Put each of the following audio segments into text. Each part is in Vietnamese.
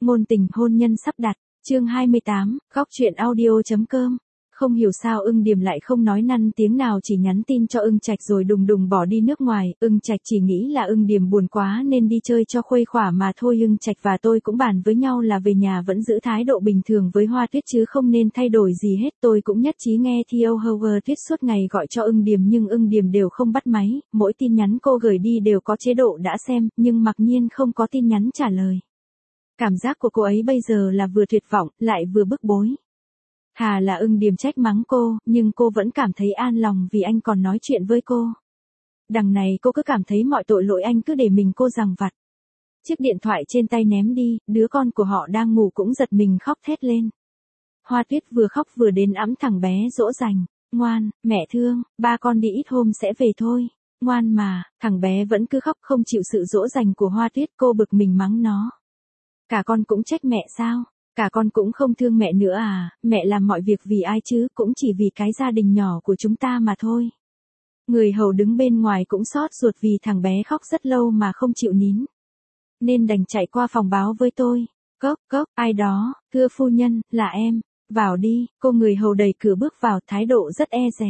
Ngôn tình hôn nhân sắp đặt, chương 28, góc truyện audio.com. Không hiểu sao Ưng Điềm lại không nói năn tiếng nào, chỉ nhắn tin cho Ưng Trạch rồi đùng đùng bỏ đi nước ngoài. Ưng Trạch chỉ nghĩ là Ưng Điềm buồn quá nên đi chơi cho khuây khỏa mà thôi. Ưng Trạch và tôi cũng bàn với nhau là về nhà vẫn giữ thái độ bình thường với Hoa Tuyết chứ không nên thay đổi gì hết. Tôi cũng nhất trí nghe theo Howard Tuyết suốt ngày gọi cho Ưng Điềm nhưng Ưng Điềm đều không bắt máy, mỗi tin nhắn cô gửi đi đều có chế độ đã xem, nhưng mặc nhiên không có tin nhắn trả lời. Cảm giác của cô ấy bây giờ là vừa tuyệt vọng, lại vừa bức bối. Thà là Ưng Điềm trách mắng cô, nhưng cô vẫn cảm thấy an lòng vì anh còn nói chuyện với cô. Đằng này cô cứ cảm thấy mọi tội lỗi anh cứ để mình cô giằng vặt. Chiếc điện thoại trên tay ném đi, đứa con của họ đang ngủ cũng giật mình khóc thét lên. Hoa Tuyết vừa khóc vừa đến ẵm thằng bé dỗ dành. Ngoan, mẹ thương, ba con đi ít hôm sẽ về thôi. Ngoan mà, thằng bé vẫn cứ khóc không chịu sự dỗ dành của Hoa Tuyết, cô bực mình mắng nó. Cả con cũng trách mẹ sao? Cả con cũng không thương mẹ nữa à? Mẹ làm mọi việc vì ai chứ, cũng chỉ vì cái gia đình nhỏ của chúng ta mà thôi. Người hầu đứng bên ngoài cũng xót ruột vì thằng bé khóc rất lâu mà không chịu nín. Nên đành chạy qua phòng báo với tôi. Cốc, ai đó, thưa phu nhân, là em. Vào đi, cô người hầu đẩy cửa bước vào, thái độ rất e dè.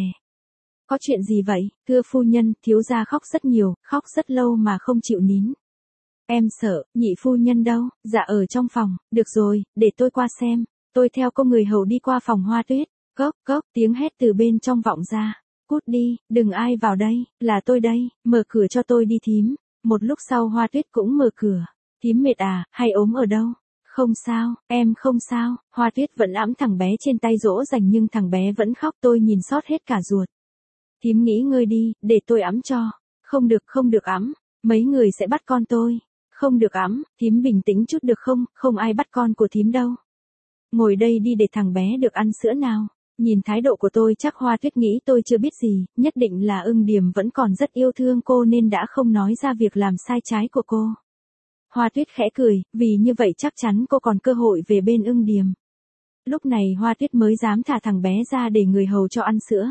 Có chuyện gì vậy, thưa phu nhân? Thiếu gia khóc rất nhiều, khóc rất lâu mà không chịu nín. Em sợ, nhị phu nhân đâu? Dạ ở trong phòng. Được rồi, để tôi qua xem. Tôi theo cô người hầu đi qua phòng Hoa Tuyết. Cốc, tiếng hét từ bên trong vọng ra. Cút đi, đừng ai vào đây, là tôi đây, mở cửa cho tôi đi thím. Một lúc sau Hoa Tuyết cũng mở cửa. Thím mệt à, hay ốm ở đâu? Không sao, em không sao. Hoa Tuyết vẫn ẵm thằng bé trên tay dỗ dành nhưng thằng bé vẫn khóc, tôi nhìn sót hết cả ruột. Thím nghỉ ngơi đi, để tôi ẵm cho. Không được ẵm, mấy người sẽ bắt con tôi. Không được ẵm, thím bình tĩnh chút được không, không ai bắt con của thím đâu. Ngồi đây đi để thằng bé được ăn sữa nào. Nhìn thái độ của tôi chắc Hoa Tuyết nghĩ tôi chưa biết gì, nhất định là Ưng Điềm vẫn còn rất yêu thương cô nên đã không nói ra việc làm sai trái của cô. Hoa Tuyết khẽ cười, vì như vậy chắc chắn cô còn cơ hội về bên Ưng Điềm. Lúc này Hoa Tuyết mới dám thả thằng bé ra để người hầu cho ăn sữa.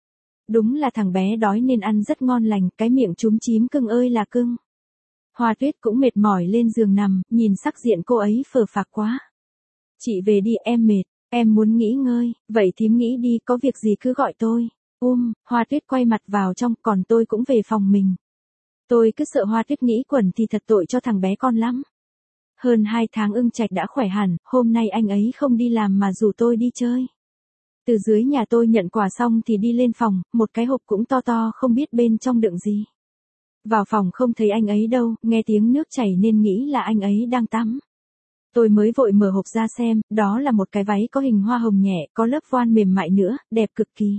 Đúng là thằng bé đói nên ăn rất ngon lành, cái miệng chúm chím cưng ơi là cưng. Hoa Tuyết cũng mệt mỏi lên giường nằm, nhìn sắc diện cô ấy phờ phạc quá. Chị về đi, em mệt, em muốn nghỉ ngơi, vậy thím nghĩ đi, có việc gì cứ gọi tôi. Hoa Tuyết quay mặt vào trong, còn tôi cũng về phòng mình. Tôi cứ sợ Hoa Tuyết nghĩ quẩn thì thật tội cho thằng bé con lắm. Hơn 2 tháng Ưng Trạch đã khỏe hẳn, hôm nay anh ấy không đi làm mà rủ tôi đi chơi. Từ dưới nhà tôi nhận quà xong thì đi lên phòng, một cái hộp cũng to to không biết bên trong đựng gì. Vào phòng không thấy anh ấy đâu, nghe tiếng nước chảy nên nghĩ là anh ấy đang tắm. Tôi mới vội mở hộp ra xem, đó là một cái váy có hình hoa hồng nhẹ, có lớp voan mềm mại nữa, đẹp cực kỳ.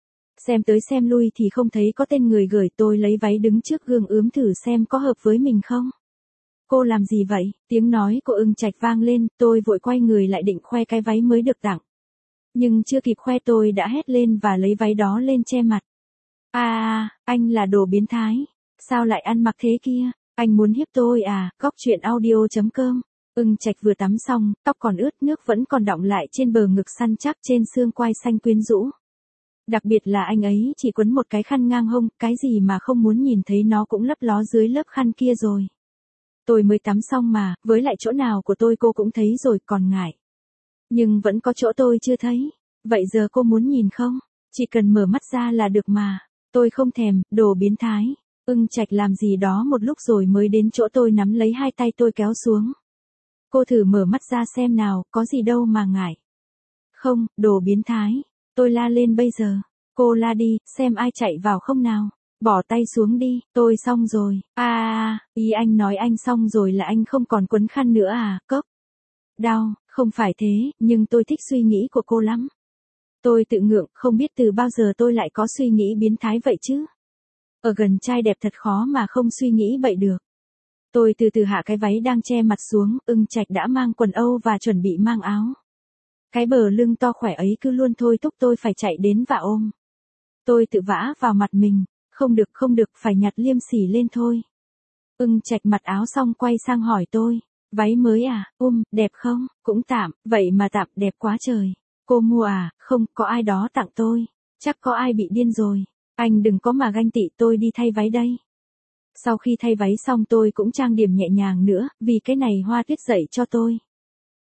Xem tới xem lui thì không thấy có tên người gửi, tôi lấy váy đứng trước gương ướm thử xem có hợp với mình không. Cô làm gì vậy? Tiếng nói của Ưng Trạch vang lên, tôi vội quay người lại định khoe cái váy mới được tặng. Nhưng chưa kịp khoe tôi đã hét lên và lấy váy đó lên che mặt. Anh là đồ biến thái. Sao lại ăn mặc thế kia? Anh muốn hiếp tôi à? Góc truyện audio.com. Ưng Trạch vừa tắm xong, tóc còn ướt, nước vẫn còn đọng lại trên bờ ngực săn chắc, trên xương quai xanh quyến rũ. Đặc biệt là anh ấy chỉ quấn một cái khăn ngang hông, cái gì mà không muốn nhìn thấy nó cũng lấp ló dưới lớp khăn kia rồi. Tôi mới tắm xong mà, với lại chỗ nào của tôi cô cũng thấy rồi còn ngại. Nhưng vẫn có chỗ tôi chưa thấy. Vậy giờ cô muốn nhìn không? Chỉ cần mở mắt ra là được mà. Tôi không thèm, đồ biến thái. Ưng Trạch làm gì đó một lúc rồi mới đến chỗ tôi, nắm lấy hai tay tôi kéo xuống. Cô thử mở mắt ra xem nào, có gì đâu mà ngại. Không, đồ biến thái. Tôi la lên bây giờ. Cô la đi, xem ai chạy vào không nào. Bỏ tay xuống đi, tôi xong rồi. Ý anh nói anh xong rồi là anh không còn quấn khăn nữa à? Cốc. Đau, không phải thế, nhưng tôi thích suy nghĩ của cô lắm. Tôi tự ngượng, không biết từ bao giờ tôi lại có suy nghĩ biến thái vậy chứ. Ở gần trai đẹp thật khó mà không suy nghĩ bậy được. Tôi từ từ hạ cái váy đang che mặt xuống, Ưng Trạch đã mang quần âu và chuẩn bị mang áo. Cái bờ lưng to khỏe ấy cứ luôn thôi thúc tôi phải chạy đến và ôm. Tôi tự vã vào mặt mình, không được, phải nhặt liêm sỉ lên thôi. Ưng Trạch mặc áo xong quay sang hỏi tôi, váy mới à, đẹp không? Cũng tạm, vậy mà tạm, đẹp quá trời. Cô mua à? Không, có ai đó tặng tôi. Chắc có ai bị điên rồi. Anh đừng có mà ganh tị, tôi đi thay váy đây. Sau khi thay váy xong tôi cũng trang điểm nhẹ nhàng nữa, vì cái này Hoa Tuyết dạy cho tôi.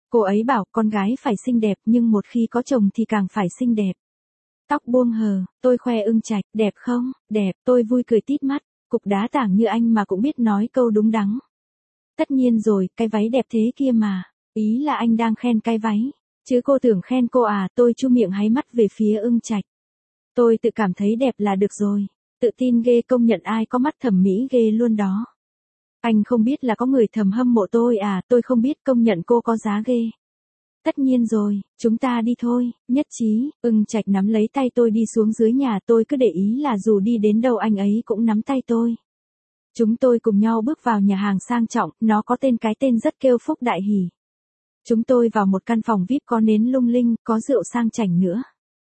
Cô ấy bảo con gái phải xinh đẹp nhưng một khi có chồng thì càng phải xinh đẹp. Tóc buông hờ, tôi khoe Ưng Trạch, đẹp không, đẹp, tôi vui cười tít mắt, cục đá tảng như anh mà cũng biết nói câu đúng đắn. Tất nhiên rồi, cái váy đẹp thế kia mà, ý là anh đang khen cái váy, chứ cô tưởng khen cô à, tôi chu miệng háy mắt về phía Ưng Trạch. Tôi tự cảm thấy đẹp là được rồi, tự tin ghê, công nhận ai có mắt thẩm mỹ ghê luôn đó. Anh không biết là có người thầm hâm mộ tôi à, tôi không biết, công nhận cô có giá ghê. Tất nhiên rồi, chúng ta đi thôi, nhất trí. Ưng Trạch nắm lấy tay tôi đi xuống dưới nhà, tôi cứ để ý là dù đi đến đâu anh ấy cũng nắm tay tôi. Chúng tôi cùng nhau bước vào nhà hàng sang trọng, nó có cái tên rất kêu Phúc Đại Hỷ. Chúng tôi vào một căn phòng VIP có nến lung linh, có rượu sang chảnh nữa.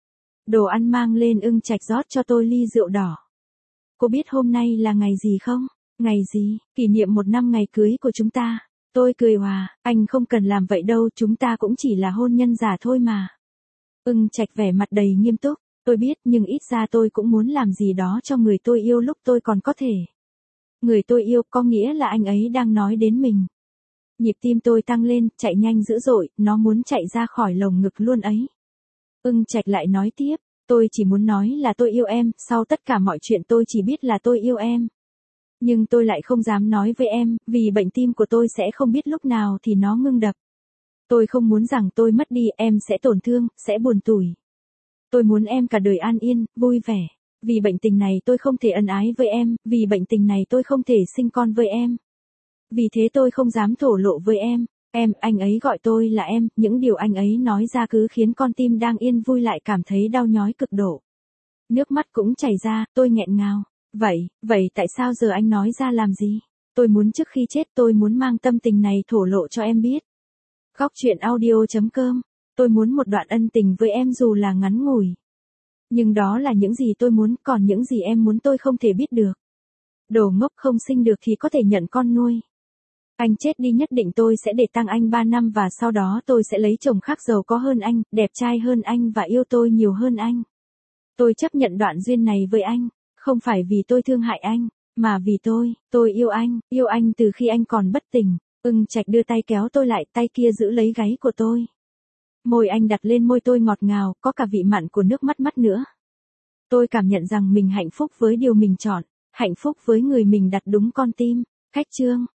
Đồ ăn mang lên, Ưng Trạch rót cho tôi ly rượu đỏ. Cô biết hôm nay là ngày gì không? Ngày gì? Kỷ niệm 1 năm ngày cưới của chúng ta. Tôi cười hòa, anh không cần làm vậy đâu, chúng ta cũng chỉ là hôn nhân giả thôi mà. Ưng Trạch vẻ mặt đầy nghiêm túc, tôi biết nhưng ít ra tôi cũng muốn làm gì đó cho người tôi yêu lúc tôi còn có thể. Người tôi yêu có nghĩa là anh ấy đang nói đến mình. Nhịp tim tôi tăng lên, chạy nhanh dữ dội, nó muốn chạy ra khỏi lồng ngực luôn ấy. Ưng Trạch lại nói tiếp, tôi chỉ muốn nói là tôi yêu em, sau tất cả mọi chuyện tôi chỉ biết là tôi yêu em. Nhưng tôi lại không dám nói với em, vì bệnh tim của tôi sẽ không biết lúc nào thì nó ngưng đập. Tôi không muốn rằng tôi mất đi, em sẽ tổn thương, sẽ buồn tủi. Tôi muốn em cả đời an yên, vui vẻ. Vì bệnh tình này tôi không thể ân ái với em, vì bệnh tình này tôi không thể sinh con với em. Vì thế tôi không dám thổ lộ với em. Anh ấy gọi tôi là em, những điều anh ấy nói ra cứ khiến con tim đang yên vui lại cảm thấy đau nhói cực độ. Nước mắt cũng chảy ra, tôi nghẹn ngào. Vậy tại sao giờ anh nói ra làm gì? Tôi muốn trước khi chết tôi muốn mang tâm tình này thổ lộ cho em biết. Góc truyện audio.com. Tôi muốn một đoạn ân tình với em dù là ngắn ngủi. Nhưng đó là những gì tôi muốn, còn những gì em muốn tôi không thể biết được. Đồ ngốc, không sinh được thì có thể nhận con nuôi. Anh chết đi nhất định tôi sẽ để tang anh 3 năm và sau đó tôi sẽ lấy chồng khác giàu có hơn anh, đẹp trai hơn anh và yêu tôi nhiều hơn anh. Tôi chấp nhận đoạn duyên này với anh, không phải vì tôi thương hại anh, mà vì tôi yêu anh từ khi anh còn bất tỉnh. Ưng Trạch đưa tay kéo tôi lại, tay kia giữ lấy gáy của tôi. Môi anh đặt lên môi tôi ngọt ngào, có cả vị mặn của nước mắt nữa. Tôi cảm nhận rằng mình hạnh phúc với điều mình chọn, hạnh phúc với người mình đặt đúng con tim. Khách chương.